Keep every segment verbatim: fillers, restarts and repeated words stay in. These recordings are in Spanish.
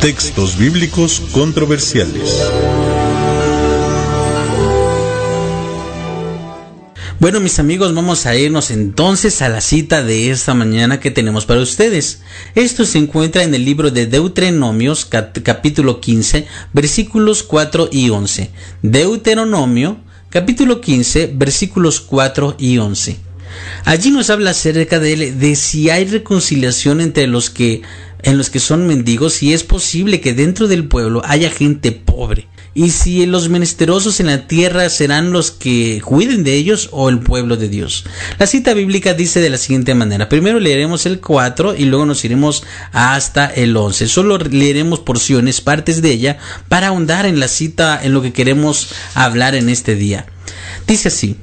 Textos bíblicos controversiales. Bueno, mis amigos, vamos a irnos entonces a la cita de esta mañana que tenemos para ustedes. Esto se encuentra en el libro de Deuteronomios, capítulo quince, versículos cuatro y once. Deuteronomio, capítulo quince, versículos cuatro y once. Allí nos habla acerca de, de si hay reconciliación entre los que, en los que son mendigos, si es posible que dentro del pueblo haya gente pobre. Y si los menesterosos en la tierra serán los que cuiden de ellos o el pueblo de Dios. La cita bíblica dice de la siguiente manera. Primero leeremos el cuatro y luego nos iremos hasta el once. Solo leeremos porciones, partes de ella, para ahondar en la cita, en lo que queremos hablar en este día. Dice así: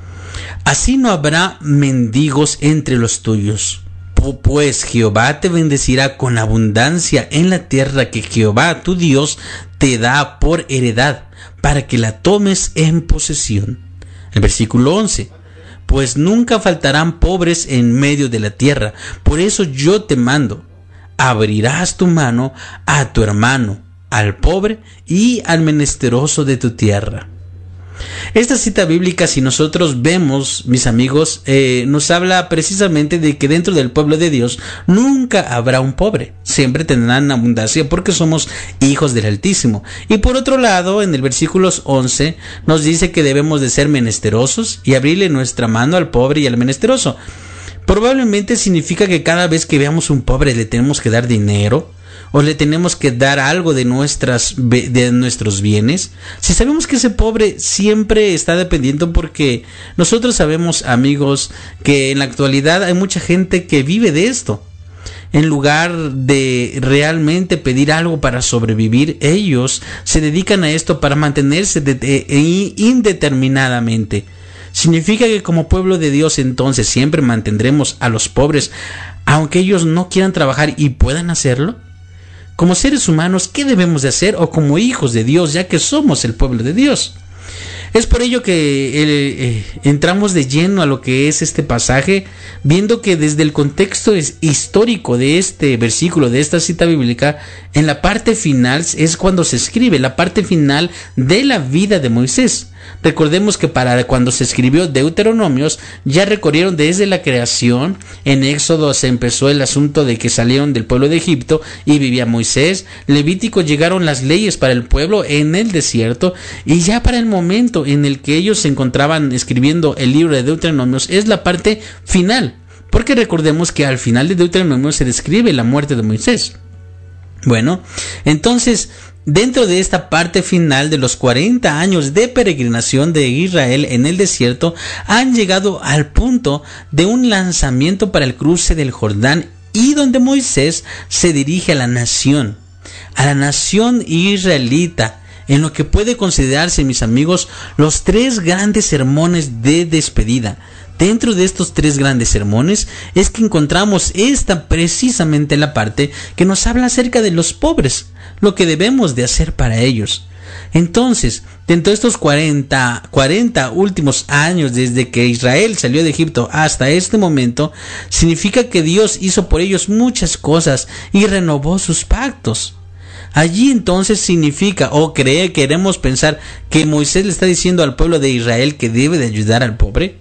así no habrá mendigos entre los tuyos, pues Jehová te bendecirá con abundancia en la tierra que Jehová tu Dios te da por heredad, para que la tomes en posesión. El versículo once. Pues nunca faltarán pobres en medio de la tierra, por eso yo te mando, abrirás tu mano a tu hermano, al pobre y al menesteroso de tu tierra. Esta cita bíblica, si nosotros vemos, mis amigos, eh, nos habla precisamente de que dentro del pueblo de Dios nunca habrá un pobre. Siempre tendrán abundancia porque somos hijos del Altísimo. Y por otro lado, en el versículo once nos dice que debemos de ser menesterosos y abrirle nuestra mano al pobre y al menesteroso. Probablemente significa que cada vez que veamos un pobre le tenemos que dar dinero, o le tenemos que dar algo de nuestras de nuestros bienes. Si sabemos que ese pobre siempre está dependiendo, porque nosotros sabemos, amigos, que en la actualidad hay mucha gente que vive de esto. En lugar de realmente pedir algo para sobrevivir, ellos se dedican a esto para mantenerse de, de, de, indeterminadamente. Significa que como pueblo de Dios entonces siempre mantendremos a los pobres, aunque ellos no quieran trabajar y puedan hacerlo. Como seres humanos, ¿qué debemos de hacer? O como hijos de Dios, ya que somos el pueblo de Dios. Es por ello que eh, eh, entramos de lleno a lo que es este pasaje, viendo que desde el contexto es histórico de este versículo, de esta cita bíblica, en la parte final es cuando se escribe, la parte final de la vida de Moisés. Recordemos que para cuando se escribió Deuteronomios ya recorrieron desde la creación. En Éxodo se empezó el asunto de que salieron del pueblo de Egipto y vivía Moisés. Levítico llegaron las leyes para el pueblo en el desierto, y ya para el momento en el que ellos se encontraban escribiendo el libro de Deuteronomios es la parte final, porque recordemos que al final de Deuteronomios se describe la muerte de Moisés. Bueno, entonces dentro de esta parte final de los cuarenta años de peregrinación de Israel en el desierto, han llegado al punto de un lanzamiento para el cruce del Jordán, y donde Moisés se dirige a la nación, a la nación israelita, en lo que puede considerarse, mis amigos, los tres grandes sermones de despedida. Dentro de estos tres grandes sermones es que encontramos esta precisamente la parte que nos habla acerca de los pobres, lo que debemos de hacer para ellos. Entonces, dentro de estos cuarenta, cuarenta últimos años desde que Israel salió de Egipto hasta este momento, significa que Dios hizo por ellos muchas cosas y renovó sus pactos. Allí entonces significa, o cree, queremos pensar que Moisés le está diciendo al pueblo de Israel que debe de ayudar al pobre.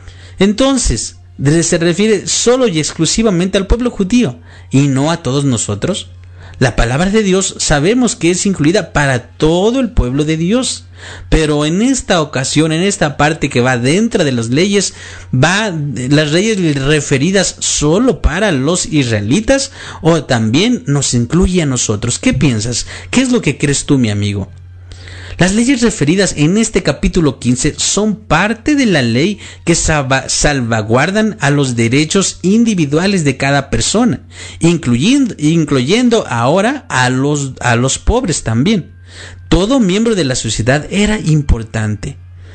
Entonces, se refiere solo y exclusivamente al pueblo judío y no a todos nosotros. La palabra de Dios sabemos que es incluida para todo el pueblo de Dios, pero en esta ocasión, en esta parte que va dentro de las leyes, va las leyes referidas solo para los israelitas, o también nos incluye a nosotros. ¿Qué piensas? ¿Qué es lo que crees tú, mi amigo? Las leyes referidas en este capítulo quince son parte de la ley que salva, salvaguardan a los derechos individuales de cada persona, incluyendo, incluyendo ahora a los, a los pobres también. Todo miembro de la sociedad era importante.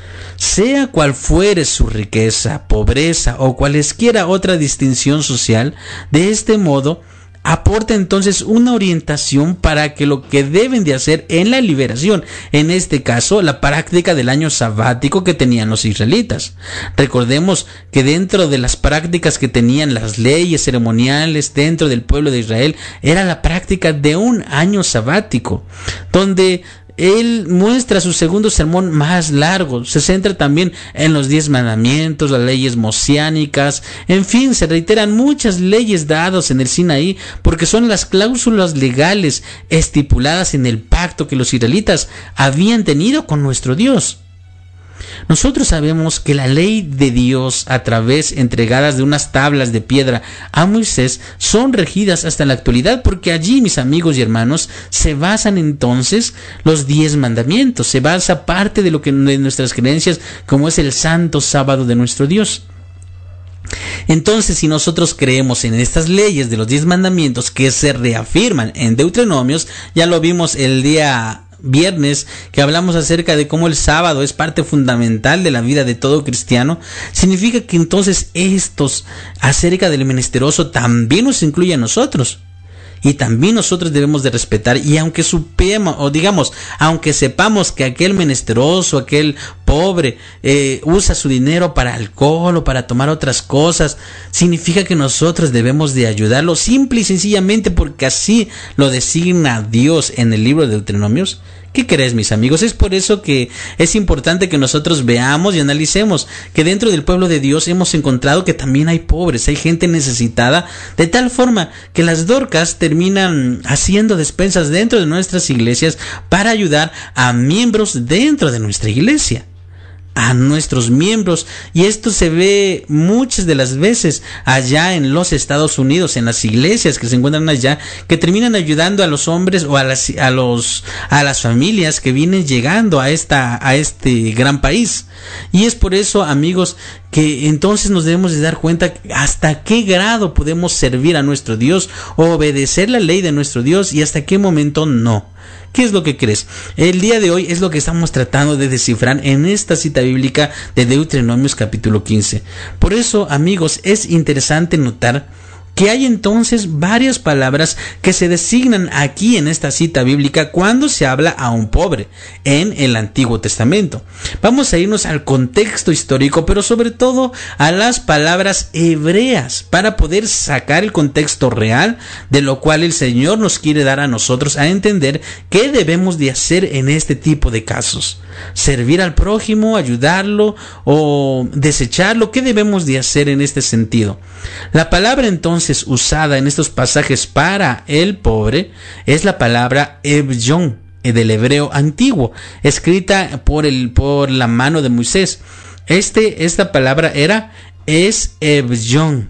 Sea cual fuere su riqueza, pobreza o cualesquiera otra distinción social, de este modo aporta entonces una orientación para que lo que deben de hacer en la liberación, en este caso la práctica del año sabático que tenían los israelitas. Recordemos que dentro de las prácticas que tenían las leyes ceremoniales dentro del pueblo de Israel era la práctica de un año sabático, donde él muestra su segundo sermón más largo, se centra también en los diez mandamientos, las leyes mosiánicas, en fin, se reiteran muchas leyes dadas en el Sinaí, porque son las cláusulas legales estipuladas en el pacto que los israelitas habían tenido con nuestro Dios. Nosotros sabemos que la ley de Dios, a través entregadas de unas tablas de piedra a Moisés, son regidas hasta la actualidad, porque allí, mis amigos y hermanos, se basan entonces los diez mandamientos, se basa parte de lo que de nuestras creencias, como es el santo sábado de nuestro Dios. Entonces, si nosotros creemos en estas leyes de los diez mandamientos que se reafirman en Deuteronomios, ya lo vimos el día viernes que hablamos acerca de cómo el sábado es parte fundamental de la vida de todo cristiano, significa que entonces estos acerca del menesteroso también nos incluye a nosotros. Y también nosotros debemos de respetar, y aunque supemos, o digamos, aunque sepamos que aquel menesteroso, aquel pobre, eh, usa su dinero para alcohol o para tomar otras cosas, significa que nosotros debemos de ayudarlo simple y sencillamente porque así lo designa Dios en el libro de Deuteronomios. ¿Qué crees, mis amigos? Es por eso que es importante que nosotros veamos y analicemos que dentro del pueblo de Dios hemos encontrado que también hay pobres, hay gente necesitada, de tal forma que las Dorcas terminan haciendo despensas dentro de nuestras iglesias para ayudar a miembros dentro de nuestra iglesia, a nuestros miembros, y esto se ve muchas de las veces allá en los Estados Unidos, en las iglesias que se encuentran allá, que terminan ayudando a los hombres o a las a los a las familias que vienen llegando a esta a este gran país. Y es por eso, amigos, que entonces nos debemos de dar cuenta hasta qué grado podemos servir a nuestro Dios, obedecer la ley de nuestro Dios, y hasta qué momento no. ¿Qué es lo que crees? El día de hoy es lo que estamos tratando de descifrar en esta cita bíblica de Deuteronomios capítulo quince. Por eso, amigos, es interesante notar que hay entonces varias palabras que se designan aquí en esta cita bíblica cuando se habla a un pobre en el Antiguo Testamento. Vamos a irnos al contexto histórico, pero sobre todo a las palabras hebreas, para poder sacar el contexto real de lo cual el Señor nos quiere dar a nosotros a entender qué debemos de hacer en este tipo de casos. Servir al prójimo, ayudarlo o desecharlo. ¿Qué debemos de hacer en este sentido? La palabra entonces usada en estos pasajes para el pobre es la palabra Evyon, del hebreo antiguo, escrita por el por la mano de Moisés. Este esta palabra era es Evyon.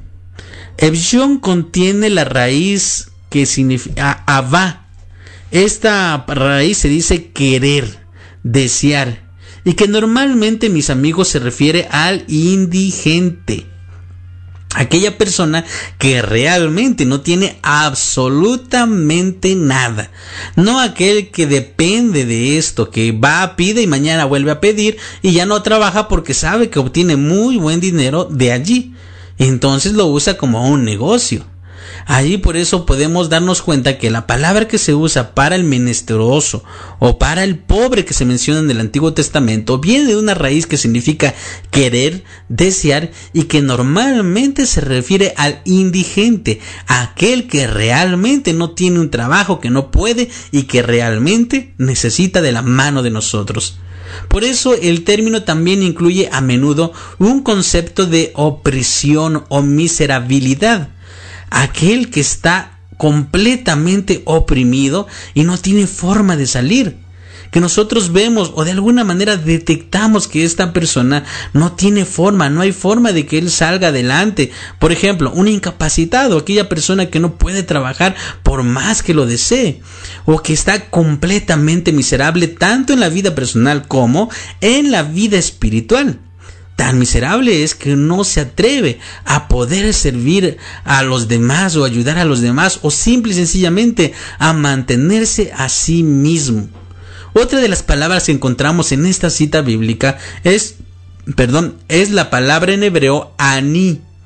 Evyon contiene la raíz que significa avá. Esta raíz se dice querer, desear, y que normalmente, mis amigos, se refiere al indigente, aquella persona que realmente no tiene absolutamente nada, no aquel que depende de esto, que va, pide y mañana vuelve a pedir y ya no trabaja porque sabe que obtiene muy buen dinero de allí, entonces lo usa como un negocio. Allí por eso podemos darnos cuenta que la palabra que se usa para el menesteroso o para el pobre que se menciona en el Antiguo Testamento viene de una raíz que significa querer, desear, y que normalmente se refiere al indigente, aquel que realmente no tiene un trabajo, que no puede y que realmente necesita de la mano de nosotros. Por eso el término también incluye a menudo un concepto de opresión o miserabilidad. Aquel que está completamente oprimido y no tiene forma de salir, que nosotros vemos o de alguna manera detectamos que esta persona no tiene forma, no hay forma de que él salga adelante. Por ejemplo, un incapacitado, aquella persona que no puede trabajar por más que lo desee, o que está completamente miserable tanto en la vida personal como en la vida espiritual. Tan miserable es que no se atreve a poder servir a los demás o ayudar a los demás, o simple y sencillamente a mantenerse a sí mismo. Otra de las palabras que encontramos en esta cita bíblica es, perdón, es la palabra en hebreo ani.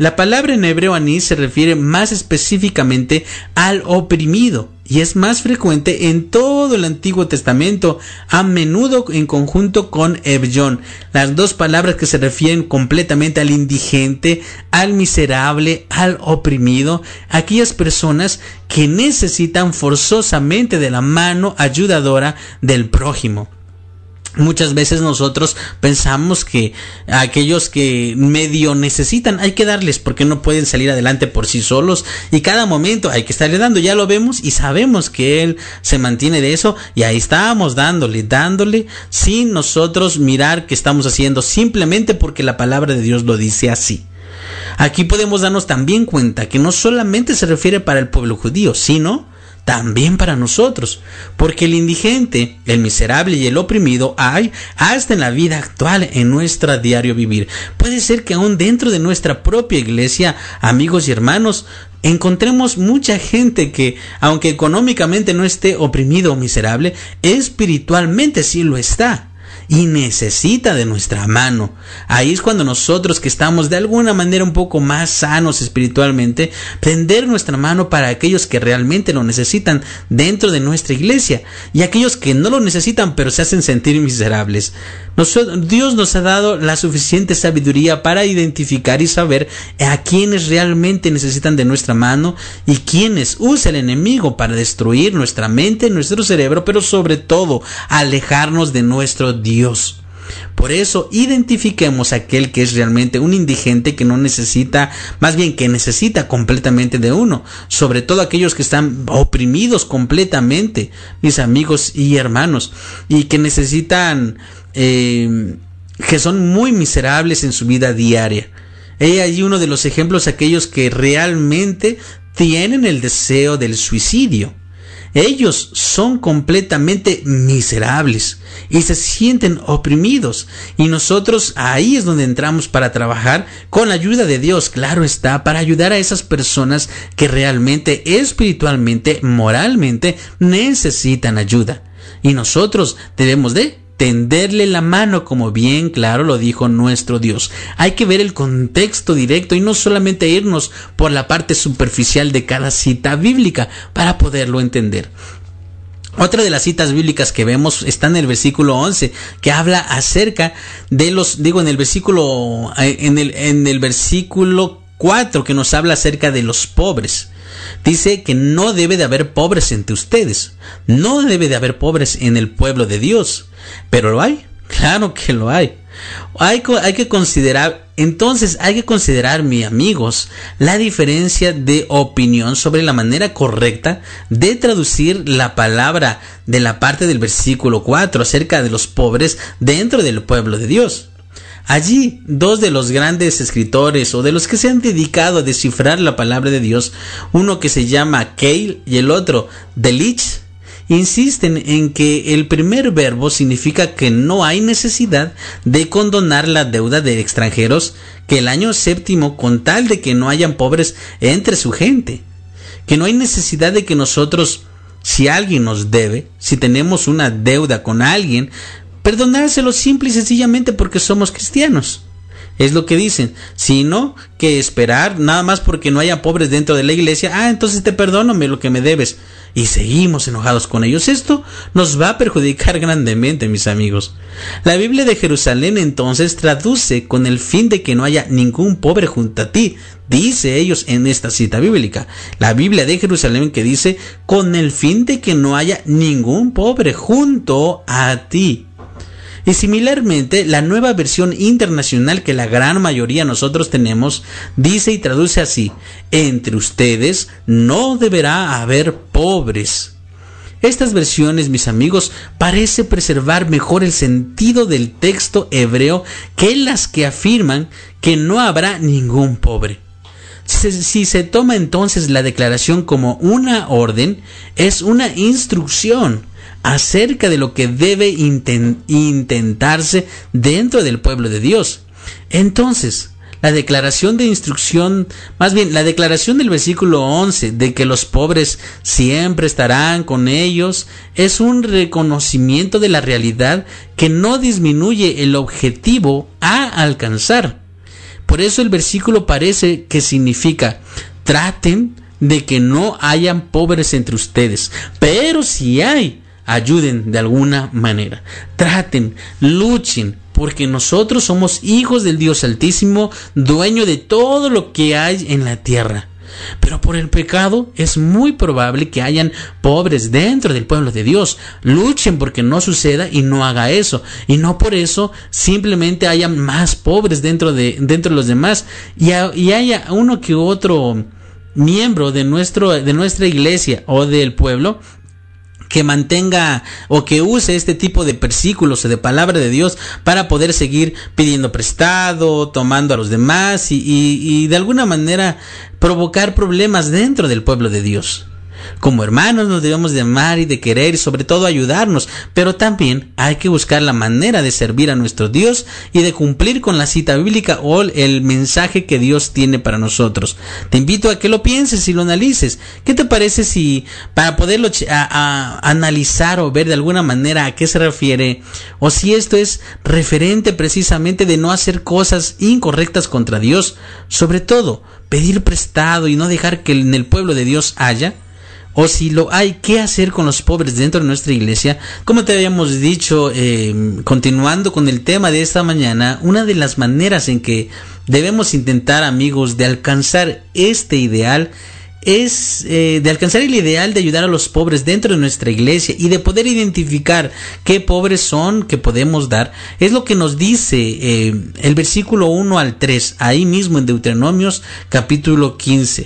La palabra en hebreo aní se refiere más específicamente al oprimido y es más frecuente en todo el Antiguo Testamento, a menudo en conjunto con Evyon, las dos palabras que se refieren completamente al indigente, al miserable, al oprimido, aquellas personas que necesitan forzosamente de la mano ayudadora del prójimo. Muchas veces nosotros pensamos que a aquellos que medio necesitan hay que darles porque no pueden salir adelante por sí solos y cada momento hay que estarle dando. Ya lo vemos y sabemos que Él se mantiene de eso y ahí estamos dándole, dándole sin nosotros mirar qué estamos haciendo, simplemente porque la palabra de Dios lo dice así. Aquí podemos darnos también cuenta que no solamente se refiere para el pueblo judío, sino también para nosotros, porque el indigente, el miserable y el oprimido hay hasta en la vida actual, en nuestro diario vivir. Puede ser que aún dentro de nuestra propia iglesia, amigos y hermanos, encontremos mucha gente que, aunque económicamente no esté oprimido o miserable, espiritualmente sí lo está y necesita de nuestra mano. Ahí es cuando nosotros, que estamos de alguna manera un poco más sanos espiritualmente, tender nuestra mano para aquellos que realmente lo necesitan dentro de nuestra iglesia y aquellos que no lo necesitan pero se hacen sentir miserables. Nosotros, Dios nos ha dado la suficiente sabiduría para identificar y saber a quienes realmente necesitan de nuestra mano y quienes usa el enemigo para destruir nuestra mente, nuestro cerebro, pero sobre todo alejarnos de nuestro Dios. Dios. Por eso identifiquemos a aquel que es realmente un indigente, que no necesita, más bien que necesita completamente de uno, sobre todo aquellos que están oprimidos completamente, mis amigos y hermanos, y que necesitan, eh, que son muy miserables en su vida diaria. He ahí uno de los ejemplos, aquellos que realmente tienen el deseo del suicidio. Ellos son completamente miserables y se sienten oprimidos, y nosotros ahí es donde entramos para trabajar con la ayuda de Dios, claro está, para ayudar a esas personas que realmente espiritualmente, moralmente necesitan ayuda, y nosotros debemos de tenderle la mano, como bien claro lo dijo nuestro Dios. Hay que ver el contexto directo y no solamente irnos por la parte superficial de cada cita bíblica para poderlo entender. Otra de las citas bíblicas que vemos está en el versículo once, que habla acerca de los, digo en el versículo, en el, en el versículo cuatro, que nos habla acerca de los pobres. Dice que no debe de haber pobres entre ustedes, no debe de haber pobres en el pueblo de Dios, pero lo hay, claro que lo hay. Hay, hay que considerar, entonces hay que considerar, mis amigos, la diferencia de opinión sobre la manera correcta de traducir la palabra de la parte del versículo cuatro acerca de los pobres dentro del pueblo de Dios. Allí, dos de los grandes escritores o de los que se han dedicado a descifrar la palabra de Dios, uno que se llama Keil y el otro Delitzsch, insisten en que el primer verbo significa que no hay necesidad de condonar la deuda de extranjeros que el año séptimo, con tal de que no hayan pobres entre su gente, que no hay necesidad de que nosotros, si alguien nos debe, si tenemos una deuda con alguien, perdonárselo simple y sencillamente porque somos cristianos. Es lo que dicen, sino que esperar nada más porque no haya pobres dentro de la iglesia. Ah, entonces te perdóname lo que me debes, y seguimos enojados con ellos. Esto nos va a perjudicar grandemente, mis amigos. La Biblia de Jerusalén entonces traduce con el fin de que no haya ningún pobre junto a ti, dice ellos en esta cita bíblica. La Biblia de Jerusalén que dice con el fin de que no haya ningún pobre junto a ti. Y similarmente, la Nueva Versión Internacional, que la gran mayoría nosotros tenemos, dice y traduce así: entre ustedes no deberá haber pobres. Estas versiones, mis amigos, parece preservar mejor el sentido del texto hebreo que las que afirman que no habrá ningún pobre. Si, si se toma entonces la declaración como una orden, es una instrucción acerca de lo que debe intent- intentarse dentro del pueblo de Dios. Entonces, la declaración de instrucción, más bien la declaración del versículo once de que los pobres siempre estarán con ellos, es un reconocimiento de la realidad que no disminuye el objetivo a alcanzar. Por eso el versículo parece que significa: traten de que no hayan pobres entre ustedes, pero si hay, ayuden de alguna manera. Traten, luchen, porque nosotros somos hijos del Dios Altísimo, dueño de todo lo que hay en la tierra. Pero por el pecado es muy probable que hayan pobres dentro del pueblo de Dios. Luchen porque no suceda y no haga eso. Y no por eso simplemente haya más pobres dentro de, dentro de los demás. Y, a, y haya uno que otro miembro de, nuestro, de nuestra iglesia o del pueblo que mantenga o que use este tipo de versículos o de palabra de Dios para poder seguir pidiendo prestado, tomando a los demás y, y, y de alguna manera provocar problemas dentro del pueblo de Dios. Como hermanos nos debemos de amar y de querer y sobre todo ayudarnos, pero también hay que buscar la manera de servir a nuestro Dios y de cumplir con la cita bíblica o el mensaje que Dios tiene para nosotros. Te invito a que lo pienses y lo analices. ¿Qué te parece si para poderlo a, a, analizar o ver de alguna manera a qué se refiere, o si esto es referente precisamente de no hacer cosas incorrectas contra Dios, sobre todo pedir prestado y no dejar que en el pueblo de Dios haya? O si lo hay, ¿qué hacer con los pobres dentro de nuestra iglesia? Como te habíamos dicho, eh, continuando con el tema de esta mañana, una de las maneras en que debemos intentar, amigos, de alcanzar este ideal es eh, de alcanzar el ideal de ayudar a los pobres dentro de nuestra iglesia y de poder identificar qué pobres son que podemos dar. Es lo que nos dice eh, el versículo uno al tres, ahí mismo en Deuteronomios capítulo quince.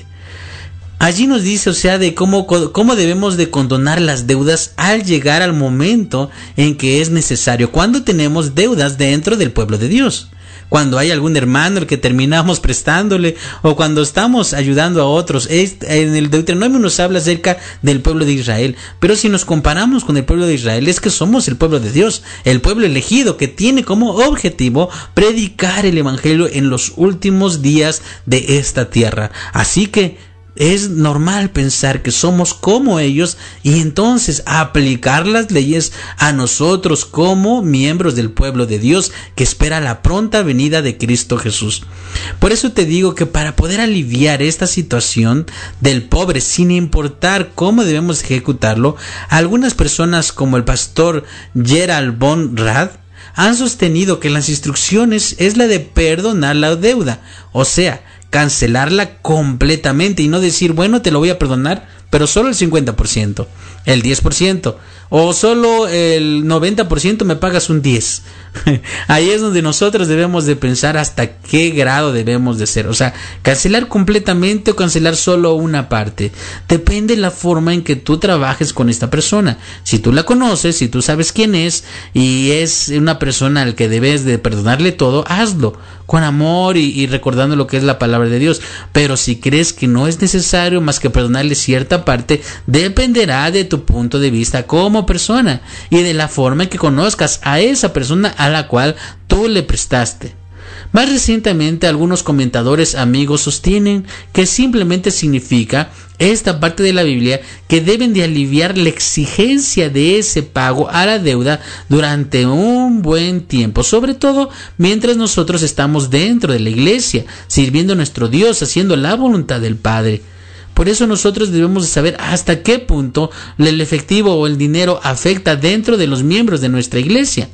Allí nos dice, o sea, de cómo, cómo debemos de condonar las deudas al llegar al momento en que es necesario, cuando tenemos deudas dentro del pueblo de Dios. Cuando hay algún hermano al que terminamos prestándole o cuando estamos ayudando a otros. En el Deuteronomio nos habla acerca del pueblo de Israel, pero si nos comparamos con el pueblo de Israel, es que somos el pueblo de Dios, el pueblo elegido que tiene como objetivo predicar el evangelio en los últimos días de esta tierra. Así que es normal pensar que somos como ellos y entonces aplicar las leyes a nosotros como miembros del pueblo de Dios que espera la pronta venida de Cristo Jesús. Por eso te digo que para poder aliviar esta situación del pobre, sin importar cómo debemos ejecutarlo, algunas personas como el pastor Gerald von Rad han sostenido que las instrucciones es la de perdonar la deuda, o sea, cancelarla completamente y no decir, bueno, te lo voy a perdonar, pero solo el cincuenta por ciento, el diez por ciento, o solo el noventa por ciento me pagas un diez por ciento. Ahí es donde nosotros debemos de pensar hasta qué grado debemos de ser. O sea, cancelar completamente o cancelar solo una parte. Depende de la forma en que tú trabajes con esta persona. Si tú la conoces, si tú sabes quién es y es una persona al que debes de perdonarle todo, hazlo con amor y, y recordando lo que es la palabra de Dios. Pero si crees que no es necesario más que perdonarle cierta parte, dependerá de tu punto de vista como persona y de la forma en que conozcas a esa persona a la cual tú le prestaste. Más recientemente, algunos comentadores amigos sostienen que simplemente significa esta parte de la Biblia que deben de aliviar la exigencia de ese pago a la deuda durante un buen tiempo, sobre todo mientras nosotros estamos dentro de la iglesia, sirviendo a nuestro Dios, haciendo la voluntad del Padre. Por eso nosotros debemos de saber hasta qué punto el efectivo o el dinero afecta dentro de los miembros de nuestra iglesia.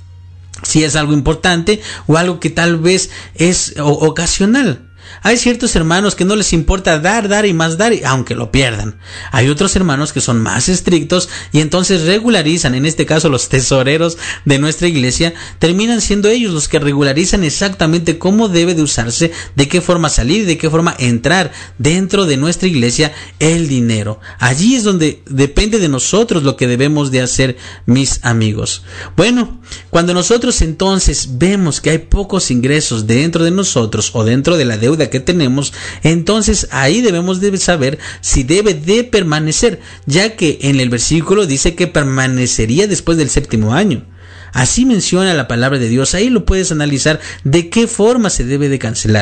Si es algo importante o algo que tal vez es ocasional. Hay ciertos hermanos que no les importa dar, dar y más dar, aunque lo pierdan. Hay otros hermanos que son más estrictos y entonces regularizan, en este caso los tesoreros de nuestra iglesia, terminan siendo ellos los que regularizan exactamente cómo debe de usarse, de qué forma salir, de qué forma entrar dentro de nuestra iglesia el dinero. Allí es donde depende de nosotros lo que debemos de hacer, mis amigos. Bueno, cuando nosotros entonces vemos que hay pocos ingresos dentro de nosotros o dentro de la deuda que tenemos, entonces ahí debemos de saber si debe de permanecer, ya que en el versículo dice que permanecería después del séptimo año. Así menciona la palabra de Dios, ahí lo puedes analizar de qué forma se debe de cancelar.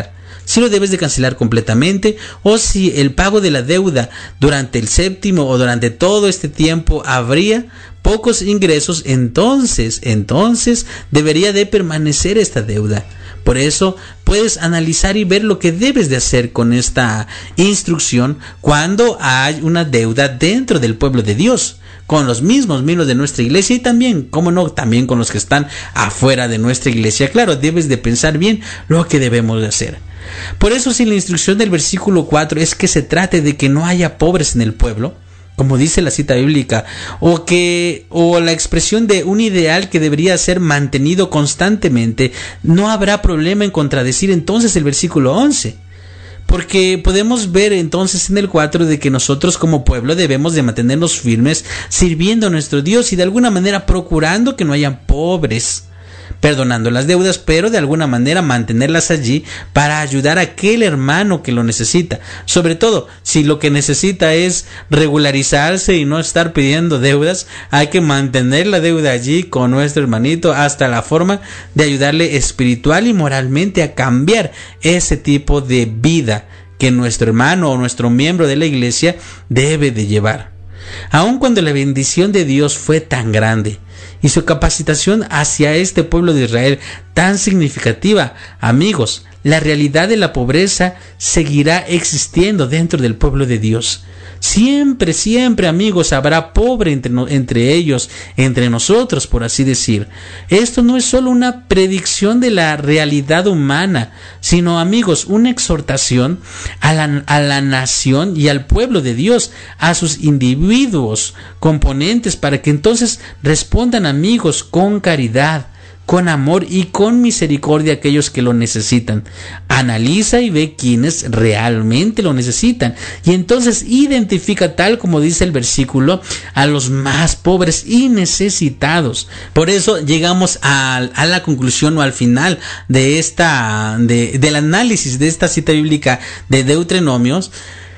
si lo debes de cancelar completamente o si el pago de la deuda durante el séptimo o durante todo este tiempo habría pocos ingresos, entonces, entonces debería de permanecer esta deuda. Por eso puedes analizar y ver lo que debes de hacer con esta instrucción cuando hay una deuda dentro del pueblo de Dios, con los mismos miembros de nuestra iglesia y también, como no, también con los que están afuera de nuestra iglesia. Claro, debes de pensar bien lo que debemos de hacer. Por eso, si la instrucción del versículo cuatro es que se trate de que no haya pobres en el pueblo, como dice la cita bíblica, o que o la expresión de un ideal que debería ser mantenido constantemente, no habrá problema en contradecir entonces el versículo once. Porque podemos ver entonces en el cuatro de que nosotros como pueblo debemos de mantenernos firmes sirviendo a nuestro Dios y de alguna manera procurando que no hayan pobres, perdonando las deudas, pero de alguna manera mantenerlas allí para ayudar a aquel hermano que lo necesita. Sobre todo, si lo que necesita es regularizarse y no estar pidiendo deudas, hay que mantener la deuda allí con nuestro hermanito hasta la forma de ayudarle espiritual y moralmente a cambiar ese tipo de vida que nuestro hermano o nuestro miembro de la iglesia debe de llevar. Aun cuando la bendición de Dios fue tan grande y su capacitación hacia este pueblo de Israel tan significativa, amigos, la realidad de la pobreza seguirá existiendo dentro del pueblo de Dios. Siempre, siempre, amigos, habrá pobre entre, no, entre ellos, entre nosotros, por así decir. Esto no es solo una predicción de la realidad humana, sino, amigos, una exhortación a la, a la nación y al pueblo de Dios, a sus individuos componentes, para que entonces respondan, amigos, con caridad, con amor y con misericordia a aquellos que lo necesitan. Analiza y ve quiénes realmente lo necesitan y entonces identifica, tal como dice el versículo, a los más pobres y necesitados. Por eso llegamos a, a la conclusión o al final de esta de, del análisis de esta cita bíblica de Deuteronomios,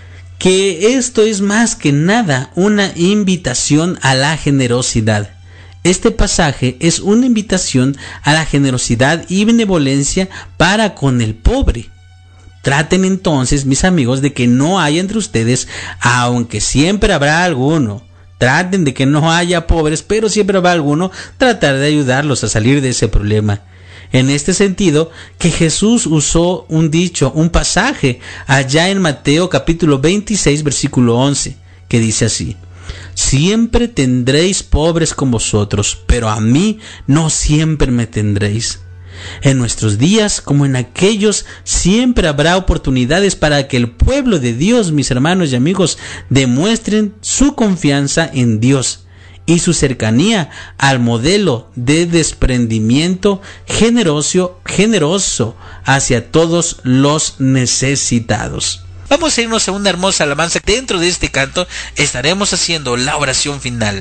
que esto es más que nada una invitación a la generosidad. Este pasaje es una invitación a la generosidad y benevolencia para con el pobre. Traten entonces, mis amigos, de que no haya entre ustedes, aunque siempre habrá alguno, traten de que no haya pobres, pero siempre habrá alguno, tratar de ayudarlos a salir de ese problema. En este sentido, que Jesús usó un dicho, un pasaje, allá en Mateo capítulo veintiséis, versículo once, que dice así: siempre tendréis pobres con vosotros, pero a mí no siempre me tendréis. En nuestros días, como en aquellos, siempre habrá oportunidades para que el pueblo de Dios, mis hermanos y amigos, demuestren su confianza en Dios y su cercanía al modelo de desprendimiento generoso, generoso hacia todos los necesitados. Vamos a irnos a una hermosa alabanza. Dentro de este canto estaremos haciendo la oración final.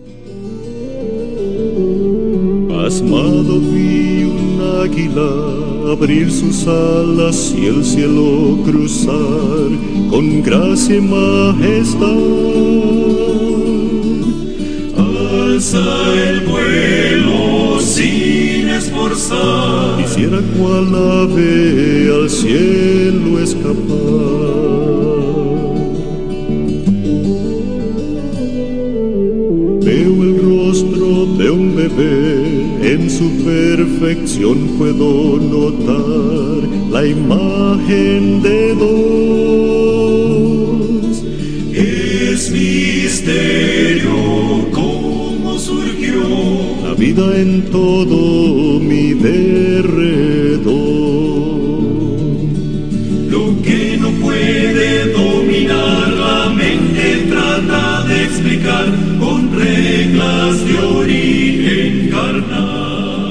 Pasmado vi un águila abrir sus alas y el cielo cruzar con gracia y majestad. Alza el vuelo sin esforzar, quisiera cual ave al cielo escapar. Veo el rostro de un bebé, en su perfección puedo notar la imagen de Dios. Es misterio cómo surgió la vida en todo mi derredor. Lo que no puede dominar la mente trata de explicar con reglas de origen carnal.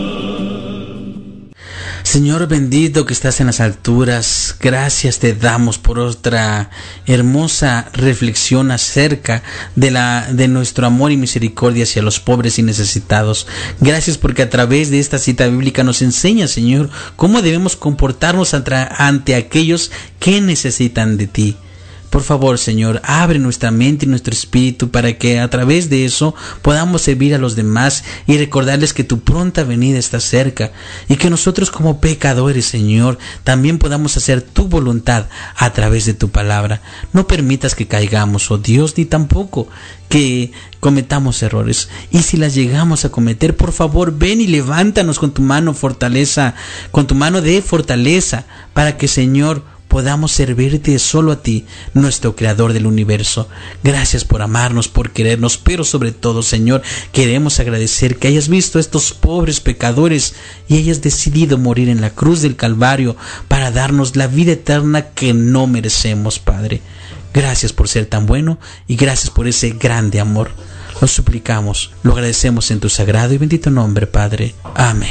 Señor bendito que estás en las alturas, gracias te damos por otra hermosa reflexión acerca de la de nuestro amor y misericordia hacia los pobres y necesitados. Gracias porque a través de esta cita bíblica nos enseña, Señor, cómo debemos comportarnos ante, ante aquellos que necesitan de ti. Por favor, Señor, abre nuestra mente y nuestro espíritu para que a través de eso podamos servir a los demás y recordarles que tu pronta venida está cerca y que nosotros como pecadores, Señor, también podamos hacer tu voluntad a través de tu palabra. No permitas que caigamos, oh Dios, ni tampoco que cometamos errores. Y si las llegamos a cometer, por favor, ven y levántanos con tu mano fortaleza, con tu mano de fortaleza, para que, Señor, podamos servirte solo a ti, nuestro creador del universo. Gracias por amarnos, por querernos, pero sobre todo, Señor, queremos agradecer que hayas visto a estos pobres pecadores y hayas decidido morir en la cruz del Calvario para darnos la vida eterna que no merecemos, Padre. Gracias por ser tan bueno y gracias por ese grande amor. Lo suplicamos, lo agradecemos en tu sagrado y bendito nombre, Padre. Amén.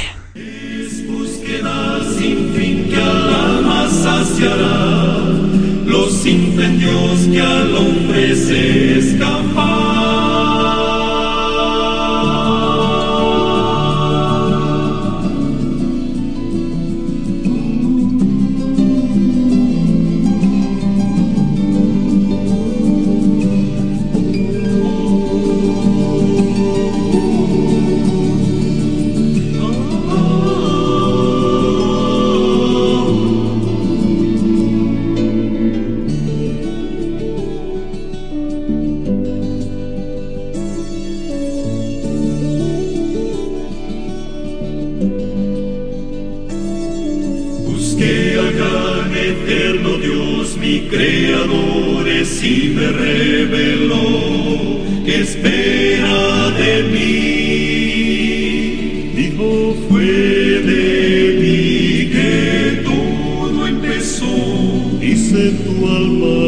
Saciará los incendios que al hombre se escapan. Creadores y me reveló que espera de mí. Dijo, fue de mí que todo empezó. Dice tu alma